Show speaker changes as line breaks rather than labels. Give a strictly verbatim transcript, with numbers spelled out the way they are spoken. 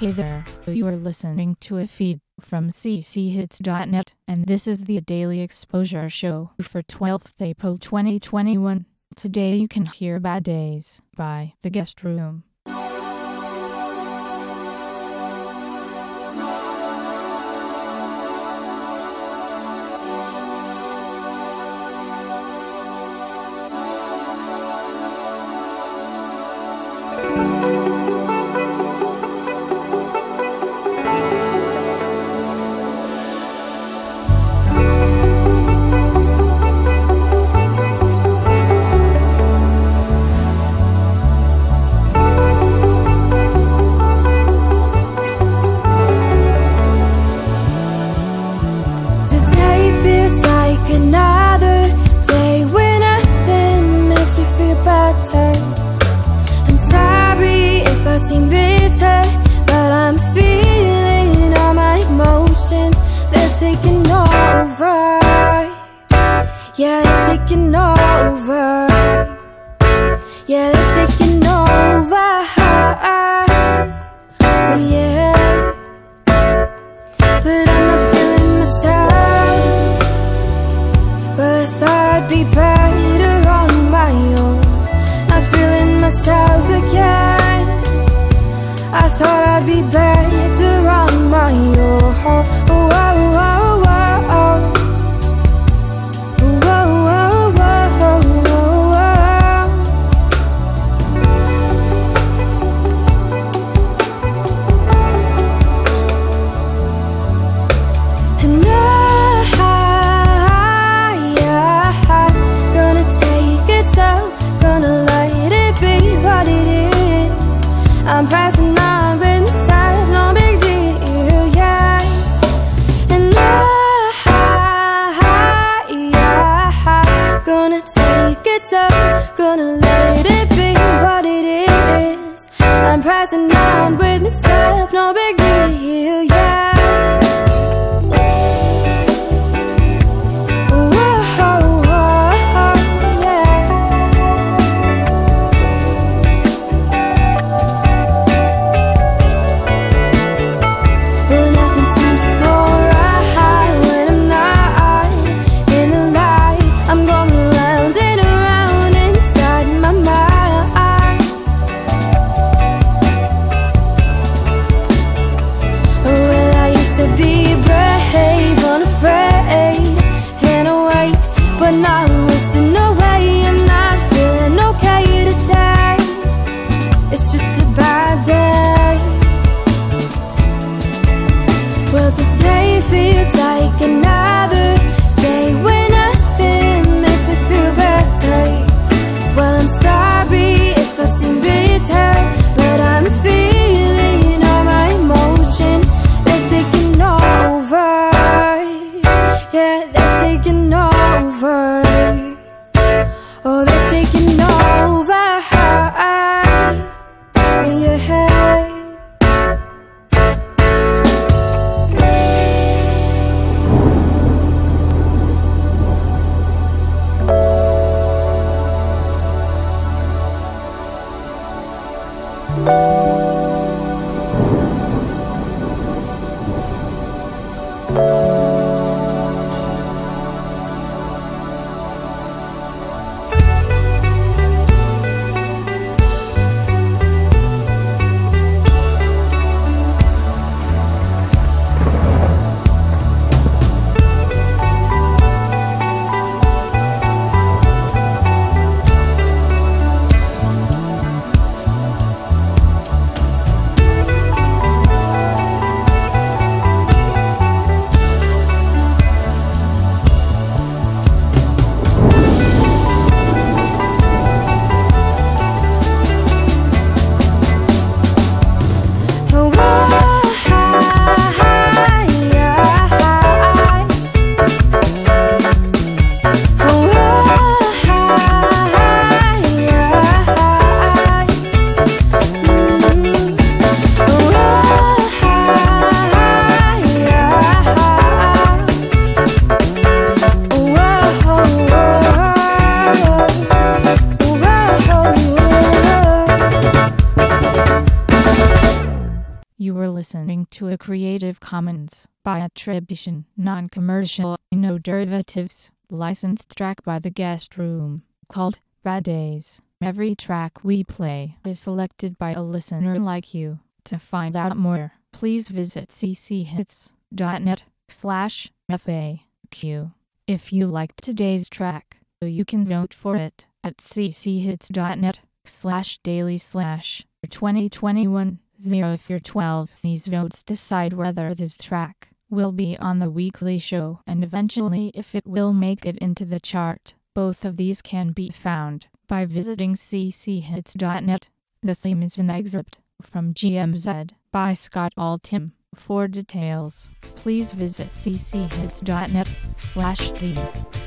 Hey there, you are listening to a feed from c c hits dot net, and this is the Daily Exposure Show for twelfth April twenty twenty-one. Today you can hear Bad Days by The Guest Room.
Another day when nothing makes me feel better. I'm sorry if I seem bitter, but I'm feeling all my emotions. They're taking over. Yeah, they're taking over. Yeah, they're taking over. Yeah, but I'm not feeling myself. But I thought I'd be better on my own. Not feeling myself again. I thought I'd be better on my own. Oh, oh, oh, oh, oh. Oh, oh, oh, oh, oh. And I I'm passing on with the side, no big deal, yes. And I, yeah, gonna take it so, gonna let it be what it is. I'm passing on with myself, no big deal, yeah. Feels like another day when nothing makes me feel better. Well, I'm sorry if I seem bitter, but I'm feeling all my emotions. They're taking over. Yeah, they're taking over. Oh, they're taking over. Yeah.
listening to a Creative Commons by attribution, non-commercial, no derivatives, licensed track by The Guest Room, called Bad Days. Every track we play is selected by a listener like you. To find out more, please visit cchits.net slash FAQ. If you liked today's track, you can vote for it at cchits.net slash daily slash 2021 zero four twelve. These votes decide whether this track will be on the weekly show and eventually if it will make it into the chart. Both of these can be found by visiting cchits.net. The theme is an excerpt from G M Z by Scott Altham. For details, please visit cchits.net slash theme.